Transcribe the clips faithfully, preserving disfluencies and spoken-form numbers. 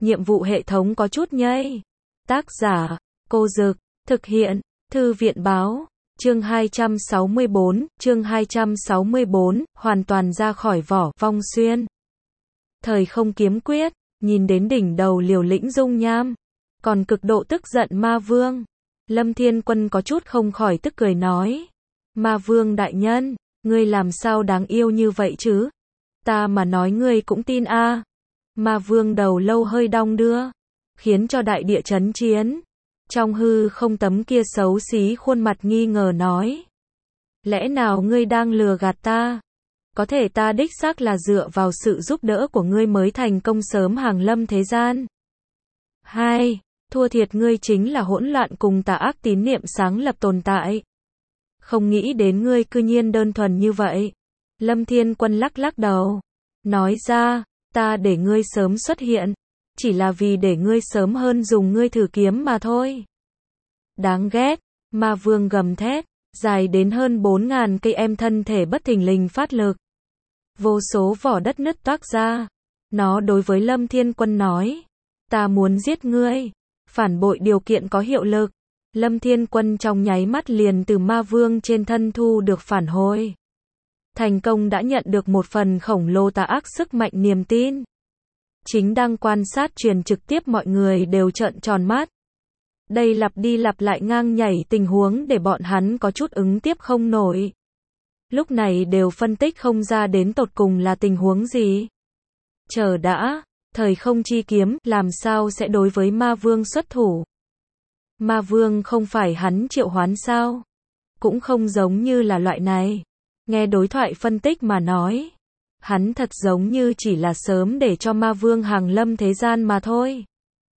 nhiệm vụ hệ thống có chút nhây. Tác giả, Cô Dực, thực hiện, Thư viện báo, chương hai trăm sáu mươi bốn, chương hai trăm sáu mươi bốn, hoàn toàn ra khỏi vỏ, Vong Xuyên. Thời không kiếm quyết, nhìn đến đỉnh đầu liều lĩnh dung nham, còn cực độ tức giận ma vương. Lâm Thiên Quân có chút không khỏi tức cười nói. Ma vương đại nhân, ngươi làm sao đáng yêu như vậy chứ? Ta mà nói ngươi cũng tin a. À. Ma vương đầu lâu hơi đong đưa, khiến cho đại địa chấn chiến. Trong hư không tấm kia xấu xí khuôn mặt nghi ngờ nói. Lẽ nào ngươi đang lừa gạt ta? Có thể ta đích xác là dựa vào sự giúp đỡ của ngươi mới thành công sớm hàng lâm thế gian. Hai, thua thiệt ngươi chính là hỗn loạn cùng tà ác tín niệm sáng lập tồn tại. Không nghĩ đến ngươi cư nhiên đơn thuần như vậy. Lâm Thiên Quân lắc lắc đầu, nói ra, ta để ngươi sớm xuất hiện, chỉ là vì để ngươi sớm hơn dùng ngươi thử kiếm mà thôi. Đáng ghét, ma vương gầm thét, dài đến hơn bốn ngàn cây em thân thể bất thình lình phát lực. Vô số vỏ đất nứt toác ra. Nó đối với Lâm Thiên Quân nói, ta muốn giết ngươi. Phản bội điều kiện có hiệu lực. Lâm Thiên Quân trong nháy mắt liền từ ma vương trên thân thu được phản hồi. Thành công đã nhận được một phần khổng lồ tà ác sức mạnh niềm tin. Chính đang quan sát truyền trực tiếp mọi người đều trợn tròn mắt. Đây lặp đi lặp lại ngang nhảy tình huống để bọn hắn có chút ứng tiếp không nổi. Lúc này đều phân tích không ra đến tột cùng là tình huống gì. Chờ đã, thời không chi kiếm làm sao sẽ đối với ma vương xuất thủ? Ma vương không phải hắn triệu hoán sao? Cũng không giống như là loại này. Nghe đối thoại phân tích mà nói, hắn thật giống như chỉ là sớm để cho ma vương hàng lâm thế gian mà thôi.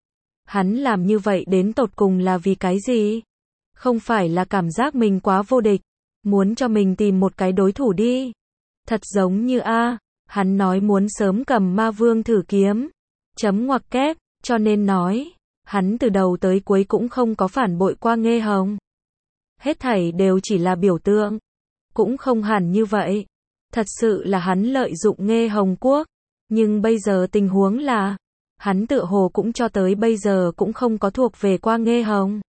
Hắn làm như vậy đến tột cùng là vì cái gì? Không phải là cảm giác mình quá vô địch, muốn cho mình tìm một cái đối thủ đi. Thật giống như a, hắn nói muốn sớm cầm ma vương thử kiếm. Chấm ngoặc kép, cho nên nói, hắn từ đầu tới cuối cũng không có phản bội qua Nghê Hồng. Hết thảy đều chỉ là biểu tượng. Cũng không hẳn như vậy. Thật sự là hắn lợi dụng Nghê Hồng quốc. Nhưng bây giờ tình huống là, hắn tựa hồ cũng cho tới bây giờ cũng không có thuộc về qua Nghê Hồng.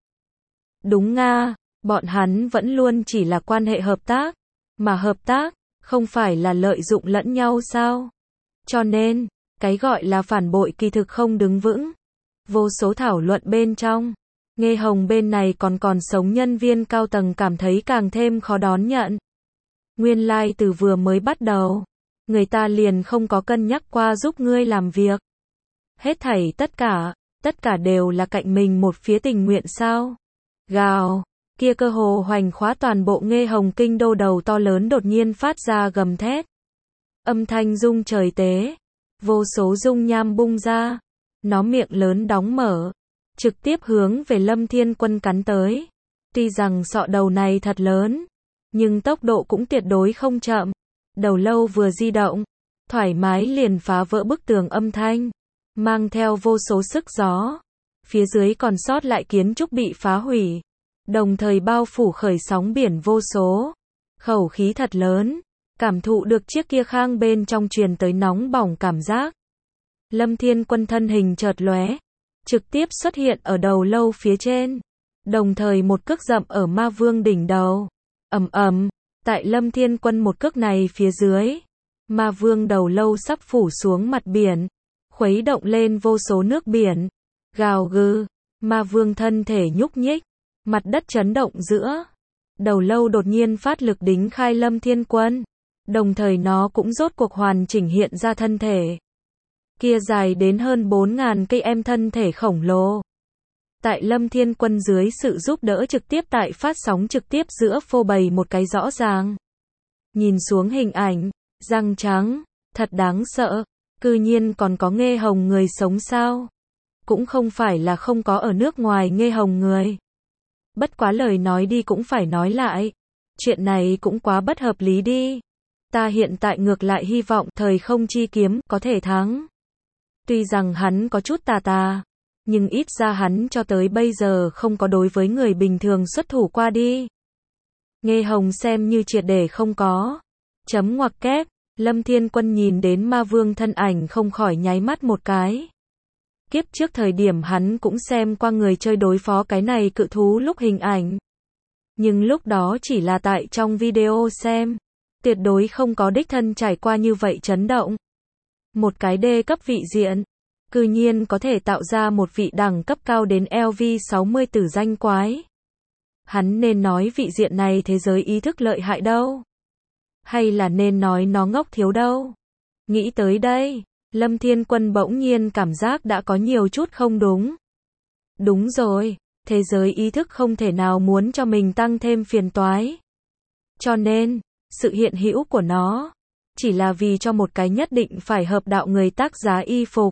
Đúng nga, bọn hắn vẫn luôn chỉ là quan hệ hợp tác. Mà hợp tác, không phải là lợi dụng lẫn nhau sao? Cho nên, cái gọi là phản bội kỳ thực không đứng vững. Vô số thảo luận bên trong, Nghê Hồng bên này còn còn sống nhân viên cao tầng cảm thấy càng thêm khó đón nhận. Nguyên lai like từ vừa mới bắt đầu, người ta liền không có cân nhắc qua giúp ngươi làm việc. Hết thảy tất cả, tất cả đều là cạnh mình một phía tình nguyện sao? Gào, kia cơ hồ hoành khóa toàn bộ Nghê Hồng kinh đô đầu to lớn đột nhiên phát ra gầm thét. Âm thanh rung trời tế, vô số dung nham bung ra, nó miệng lớn đóng mở, trực tiếp hướng về Lâm Thiên Quân cắn tới. Tuy rằng sọ đầu này thật lớn, nhưng tốc độ cũng tuyệt đối không chậm. Đầu lâu vừa di động, thoải mái liền phá vỡ bức tường âm thanh, mang theo vô số sức gió. Phía dưới còn sót lại kiến trúc bị phá hủy, đồng thời bao phủ khởi sóng biển vô số. Khẩu khí thật lớn, cảm thụ được chiếc kia khang bên trong truyền tới nóng bỏng cảm giác. Lâm Thiên Quân thân hình chợt lóe, trực tiếp xuất hiện ở đầu lâu phía trên, đồng thời một cước dậm ở ma vương đỉnh đầu. Ầm ầm, tại Lâm Thiên Quân một cước này phía dưới, ma vương đầu lâu sắp phủ xuống mặt biển, khuấy động lên vô số nước biển. Gào gừ, ma vương thân thể nhúc nhích, mặt đất chấn động giữa. Đầu lâu đột nhiên phát lực đính khai Lâm Thiên Quân, đồng thời nó cũng rốt cuộc hoàn chỉnh hiện ra thân thể. Kia dài đến hơn bốn ngàn cây em thân thể khổng lồ. Tại Lâm Thiên Quân dưới sự giúp đỡ trực tiếp tại phát sóng trực tiếp giữa phô bày một cái rõ ràng. Nhìn xuống hình ảnh, răng trắng, thật đáng sợ, cư nhiên còn có Nghê Hồng người sống sao? Cũng không phải là không có ở nước ngoài Nghê Hồng người. Bất quá lời nói đi cũng phải nói lại, chuyện này cũng quá bất hợp lý đi. Ta hiện tại ngược lại hy vọng thời không chi kiếm có thể thắng. Tuy rằng hắn có chút tà tà, nhưng ít ra hắn cho tới bây giờ không có đối với người bình thường xuất thủ qua đi. Nghê Hồng xem như triệt để không có. Chấm ngoặc kép, Lâm Thiên Quân nhìn đến ma vương thân ảnh không khỏi nháy mắt một cái. Kiếp trước thời điểm hắn cũng xem qua người chơi đối phó cái này cự thú lúc hình ảnh. Nhưng lúc đó chỉ là tại trong video xem. Tuyệt đối không có đích thân trải qua như vậy chấn động. Một cái đê cấp vị diện, cư nhiên có thể tạo ra một vị đẳng cấp cao đến L V sáu mươi tử danh quái. Hắn nên nói vị diện này thế giới ý thức lợi hại đâu? Hay là nên nói nó ngốc thiếu đâu? Nghĩ tới đây, Lâm Thiên Quân bỗng nhiên cảm giác đã có nhiều chút không đúng. Đúng rồi, thế giới ý thức không thể nào muốn cho mình tăng thêm phiền toái. Cho nên, sự hiện hữu của nó, chỉ là vì cho một cái nhất định phải hợp đạo người tác giá y phục.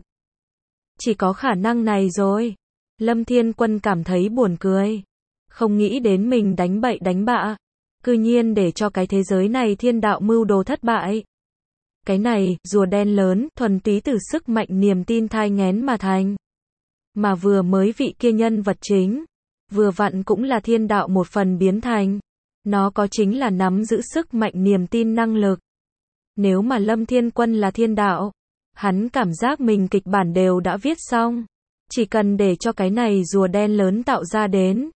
Chỉ có khả năng này rồi. Lâm Thiên Quân cảm thấy buồn cười. Không nghĩ đến mình đánh bậy đánh bạ. Cư nhiên để cho cái thế giới này thiên đạo mưu đồ thất bại. Cái này, rùa đen lớn, thuần túy từ sức mạnh niềm tin thai nghén mà thành. Mà vừa mới vị kia nhân vật chính, vừa vặn cũng là thiên đạo một phần biến thành. Nó có chính là nắm giữ sức mạnh niềm tin năng lực. Nếu mà Lâm Thiên Quân là thiên đạo, hắn cảm giác mình kịch bản đều đã viết xong. Chỉ cần để cho cái này rùa đen lớn tạo ra đến.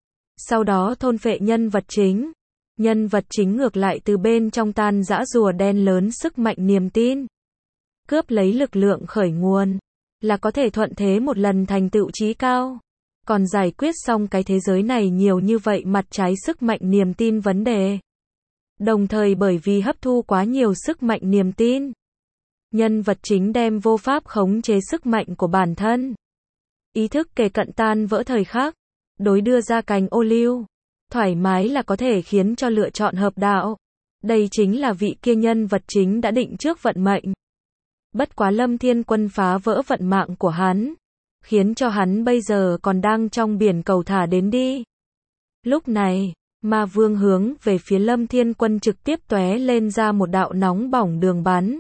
Sau đó thôn phệ nhân vật chính. Nhân vật chính ngược lại từ bên trong tan rã rùa đen lớn sức mạnh niềm tin. Cướp lấy lực lượng khởi nguồn. Là có thể thuận thế một lần thành tựu chí cao. Còn giải quyết xong cái thế giới này nhiều như vậy mặt trái sức mạnh niềm tin vấn đề. Đồng thời bởi vì hấp thu quá nhiều sức mạnh niềm tin. Nhân vật chính đem vô pháp khống chế sức mạnh của bản thân. Ý thức kề cận tan vỡ thời khắc. Đối đưa ra cành ô liu. Thoải mái là có thể khiến cho lựa chọn hợp đạo. Đây chính là vị kia nhân vật chính đã định trước vận mệnh. Bất quá Lâm Thiên Quân phá vỡ vận mạng của hắn. Khiến cho hắn bây giờ còn đang trong biển cầu thả đến đi. Lúc này, Ma Vương hướng về phía Lâm Thiên Quân trực tiếp tóe lên ra một đạo nóng bỏng đường bắn.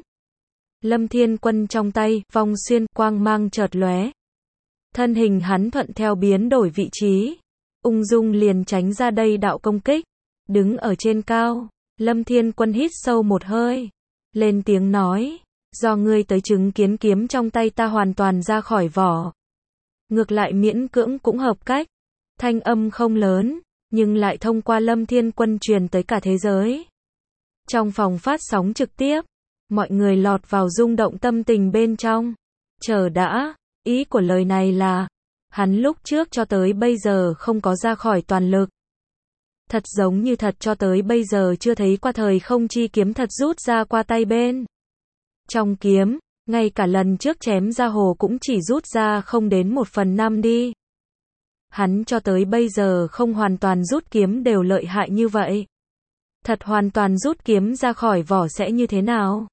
Lâm Thiên Quân trong tay, vong xuyên, quang mang chợt lóe. Thân hình hắn thuận theo biến đổi vị trí. Ung dung liền tránh ra đây đạo công kích. Đứng ở trên cao, Lâm Thiên Quân hít sâu một hơi. Lên tiếng nói, do ngươi tới chứng kiến kiếm trong tay ta hoàn toàn ra khỏi vỏ. Ngược lại miễn cưỡng cũng hợp cách. Thanh âm không lớn, nhưng lại thông qua Lâm Thiên Quân truyền tới cả thế giới. Trong phòng phát sóng trực tiếp, mọi người lọt vào rung động tâm tình bên trong. Chờ đã, ý của lời này là, hắn lúc trước cho tới bây giờ không có ra khỏi toàn lực. Thật giống như thật cho tới bây giờ chưa thấy qua thời không chi kiếm thật rút ra qua tay bên. Trong kiếm, ngay cả lần trước chém ra hồ cũng chỉ rút ra không đến một phần năm đi. Hắn cho tới bây giờ không hoàn toàn rút kiếm đều lợi hại như vậy. Thật hoàn toàn rút kiếm ra khỏi vỏ sẽ như thế nào?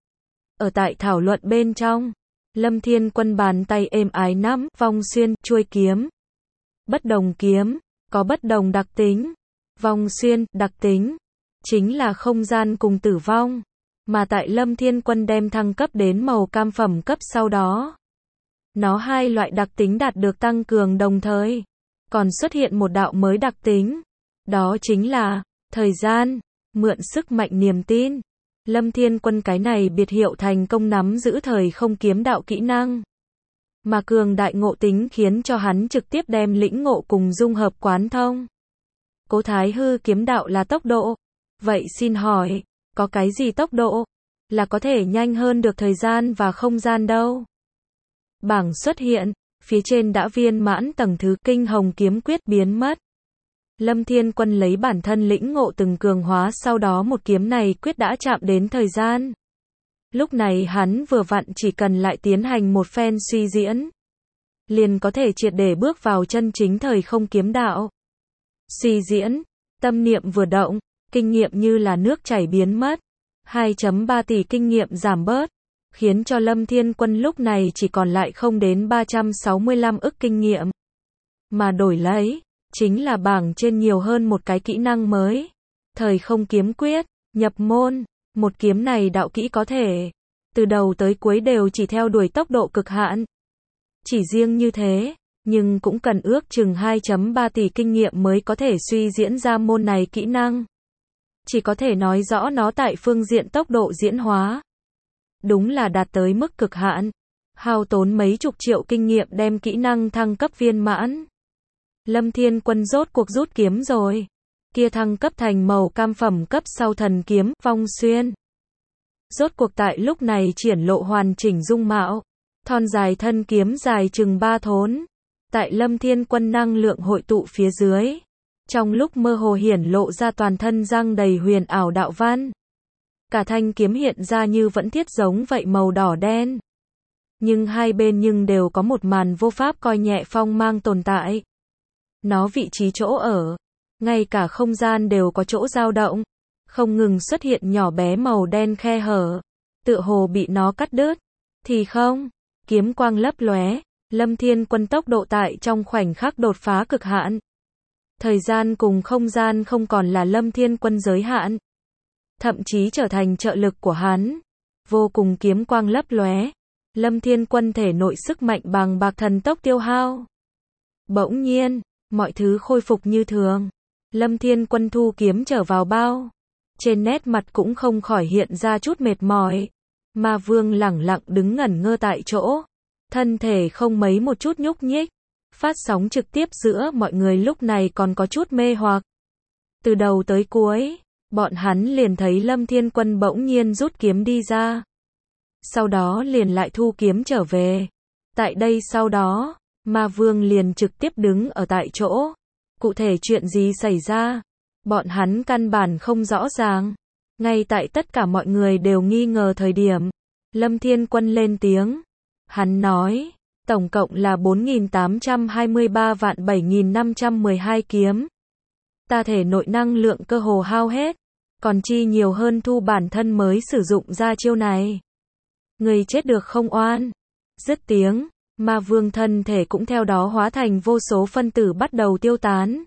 Ở tại thảo luận bên trong, Lâm Thiên Quân bàn tay êm ái nắm, vong xuyên, chuôi kiếm. Bất đồng kiếm, có bất đồng đặc tính. Vong xuyên, đặc tính, chính là không gian cùng tử vong. Mà tại Lâm Thiên Quân đem thăng cấp đến màu cam phẩm cấp sau đó. Nó hai loại đặc tính đạt được tăng cường đồng thời. Còn xuất hiện một đạo mới đặc tính. Đó chính là, thời gian, mượn sức mạnh niềm tin. Lâm Thiên Quân cái này biệt hiệu thành công nắm giữ thời không kiếm đạo kỹ năng. Mà cường đại ngộ tính khiến cho hắn trực tiếp đem lĩnh ngộ cùng dung hợp quán thông. Cố Thái Hư kiếm đạo là tốc độ. Vậy xin hỏi, có cái gì tốc độ là có thể nhanh hơn được thời gian và không gian đâu? Bảng xuất hiện, phía trên đã viên mãn tầng thứ kinh hồng kiếm quyết biến mất. Lâm Thiên Quân lấy bản thân lĩnh ngộ từng cường hóa sau đó một kiếm này quyết đã chạm đến thời gian. Lúc này hắn vừa vặn chỉ cần lại tiến hành một phen suy diễn. Liền có thể triệt để bước vào chân chính thời không kiếm đạo. Suy diễn, tâm niệm vừa động, kinh nghiệm như là nước chảy biến mất. hai phẩy ba tỷ kinh nghiệm giảm bớt. Khiến cho Lâm Thiên Quân lúc này chỉ còn lại không đến ba trăm sáu mươi lăm ức kinh nghiệm. Mà đổi lấy, chính là bảng trên nhiều hơn một cái kỹ năng mới. Thời không kiếm quyết, nhập môn. Một kiếm này đạo kỹ có thể, từ đầu tới cuối đều chỉ theo đuổi tốc độ cực hạn. Chỉ riêng như thế, nhưng cũng cần ước chừng hai phẩy ba tỷ kinh nghiệm mới có thể suy diễn ra môn này kỹ năng. Chỉ có thể nói rõ nó tại phương diện tốc độ diễn hóa. Đúng là đạt tới mức cực hạn. hao tốn mấy chục triệu kinh nghiệm đem kỹ năng thăng cấp viên mãn. Lâm Thiên Quân rốt cuộc rút kiếm rồi. Kia thăng cấp thành màu cam phẩm cấp sau thần kiếm, Vong Xuyên. Rốt cuộc tại lúc này triển lộ hoàn chỉnh dung mạo. Thon dài thân kiếm dài chừng ba thốn. Tại Lâm Thiên Quân năng lượng hội tụ phía dưới. Trong lúc mơ hồ hiển lộ ra toàn thân răng đầy huyền ảo đạo văn. Cả thanh kiếm hiện ra như vẫn thiết giống vậy màu đỏ đen. Nhưng hai bên nhưng đều có một màn vô pháp coi nhẹ phong mang tồn tại. Nó vị trí chỗ ở, ngay cả không gian đều có chỗ dao động, không ngừng xuất hiện nhỏ bé màu đen khe hở, tựa hồ bị nó cắt đứt. Thì không, kiếm quang lấp lóe, Lâm Thiên Quân tốc độ tại trong khoảnh khắc đột phá cực hạn. Thời gian cùng không gian không còn là Lâm Thiên Quân giới hạn, thậm chí trở thành trợ lực của hắn. Vô cùng kiếm quang lấp lóe, Lâm Thiên Quân thể nội sức mạnh bằng bạc thần tốc tiêu hao. Bỗng nhiên, mọi thứ khôi phục như thường. Lâm Thiên Quân thu kiếm trở vào bao. Trên nét mặt cũng không khỏi hiện ra chút mệt mỏi. Ma Vương lẳng lặng đứng ngẩn ngơ tại chỗ. Thân thể không mấy một chút nhúc nhích. Phát sóng trực tiếp giữa mọi người lúc này còn có chút mê hoặc. Từ đầu tới cuối, bọn hắn liền thấy Lâm Thiên Quân bỗng nhiên rút kiếm đi ra. Sau đó liền lại thu kiếm trở về. Tại đây sau đó, Ma Vương liền trực tiếp đứng ở tại chỗ. Cụ thể chuyện gì xảy ra, bọn hắn căn bản không rõ ràng. Ngay tại tất cả mọi người đều nghi ngờ thời điểm, Lâm Thiên Quân lên tiếng. Hắn nói, tổng cộng là bốn nghìn tám trăm hai mươi ba vạn bảy nghìn năm trăm mười hai kiếm. Ta thể nội năng lượng cơ hồ hao hết, còn chi nhiều hơn thu bản thân mới sử dụng ra chiêu này. Người chết được không oan. Dứt tiếng, Ma Vương thân thể cũng theo đó hóa thành vô số phân tử bắt đầu tiêu tán.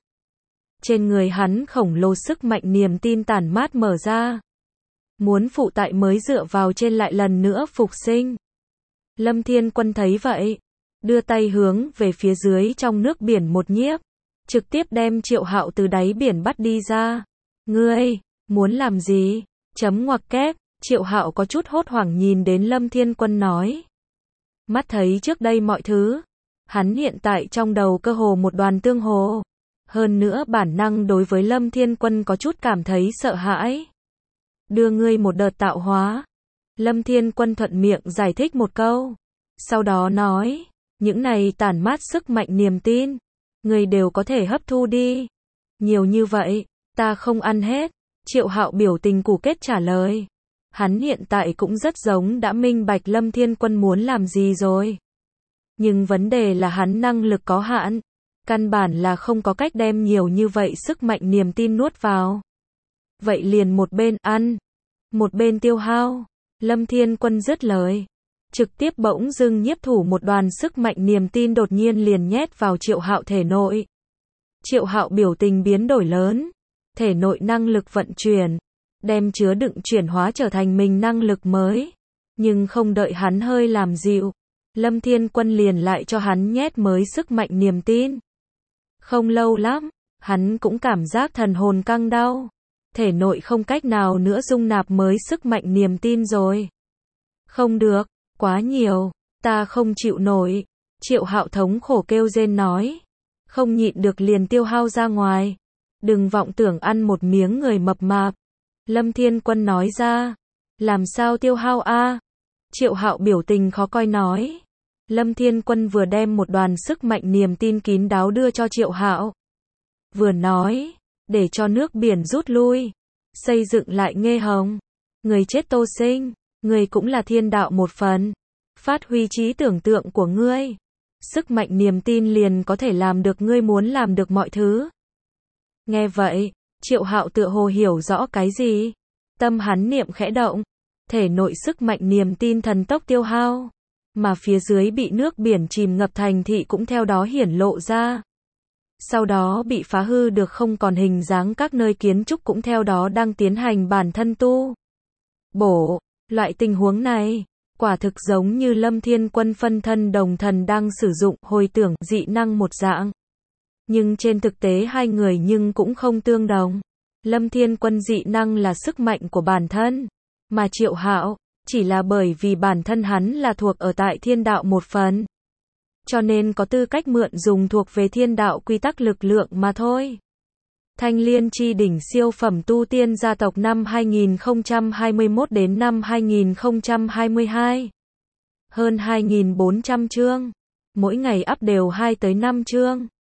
Trên người hắn khổng lồ sức mạnh niềm tin tản mát mở ra. Muốn phụ tại mới dựa vào trên lại lần nữa phục sinh. Lâm Thiên Quân thấy vậy, đưa tay hướng về phía dưới trong nước biển một nhiếp, trực tiếp đem Triệu Hạo từ đáy biển bắt đi ra. Ngươi, muốn làm gì? Chấm ngoặc kép, Triệu Hạo có chút hốt hoảng nhìn đến Lâm Thiên Quân nói. Mắt thấy trước đây mọi thứ, hắn hiện tại trong đầu cơ hồ một đoàn tương hồ. Hơn nữa bản năng đối với Lâm Thiên Quân có chút cảm thấy sợ hãi. Đưa ngươi một đợt tạo hóa. Lâm Thiên Quân thuận miệng giải thích một câu. Sau đó nói, những này tản mát sức mạnh niềm tin, ngươi đều có thể hấp thu đi. Nhiều như vậy, ta không ăn hết. Triệu Hạo biểu tình củ kết trả lời. Hắn hiện tại cũng rất giống đã minh bạch Lâm Thiên Quân muốn làm gì rồi. Nhưng vấn đề là hắn năng lực có hạn. Căn bản là không có cách đem nhiều như vậy sức mạnh niềm tin nuốt vào. Vậy liền một bên ăn, một bên tiêu hao. Lâm Thiên Quân dứt lời. Trực tiếp bỗng dưng nhiếp thủ một đoàn sức mạnh niềm tin đột nhiên liền nhét vào Triệu Hạo thể nội. Triệu Hạo biểu tình biến đổi lớn. Thể nội năng lực vận chuyển. Đem chứa đựng chuyển hóa trở thành mình năng lực mới. Nhưng không đợi hắn hơi làm dịu. Lâm Thiên Quân liền lại cho hắn nhét mới sức mạnh niềm tin. Không lâu lắm, hắn cũng cảm giác thần hồn căng đau. Thể nội không cách nào nữa dung nạp mới sức mạnh niềm tin rồi. Không được, quá nhiều, ta không chịu nổi. Triệu Hạo thống khổ kêu rên nói. Không nhịn được liền tiêu hao ra ngoài. Đừng vọng tưởng ăn một miếng người mập mạp. Lâm Thiên Quân nói ra. Làm sao tiêu hao a? Triệu Hạo biểu tình khó coi nói. Lâm Thiên Quân vừa đem một đoàn sức mạnh niềm tin kín đáo đưa cho Triệu Hạo. Vừa nói, để cho nước biển rút lui, xây dựng lại Nghê Hồng. Người chết Tô Sinh, người cũng là thiên đạo một phần. Phát huy trí tưởng tượng của ngươi. Sức mạnh niềm tin liền có thể làm được ngươi muốn làm được mọi thứ. Nghe vậy, Triệu Hạo tựa hồ hiểu rõ cái gì. Tâm hắn niệm khẽ động. Thể nội sức mạnh niềm tin thần tốc tiêu hao. Mà phía dưới bị nước biển chìm ngập thành thị cũng theo đó hiển lộ ra. Sau đó bị phá hư được không còn hình dáng, các nơi kiến trúc cũng theo đó đang tiến hành bản thân tu bổ. Loại tình huống này, quả thực giống như Lâm Thiên Quân phân thân đồng thần đang sử dụng hồi tưởng dị năng một dạng. Nhưng trên thực tế hai người nhưng cũng không tương đồng. Lâm Thiên Quân dị năng là sức mạnh của bản thân, mà Triệu Hạo chỉ là bởi vì bản thân hắn là thuộc ở tại thiên đạo một phần. Cho nên có tư cách mượn dùng thuộc về thiên đạo quy tắc lực lượng mà thôi. Thanh Liên chi đỉnh siêu phẩm tu tiên gia tộc năm hai nghìn không trăm hai mươi mốt đến năm hai nghìn không trăm hai mươi hai. Hơn hai nghìn bốn trăm chương. Mỗi ngày up đều hai tới năm chương.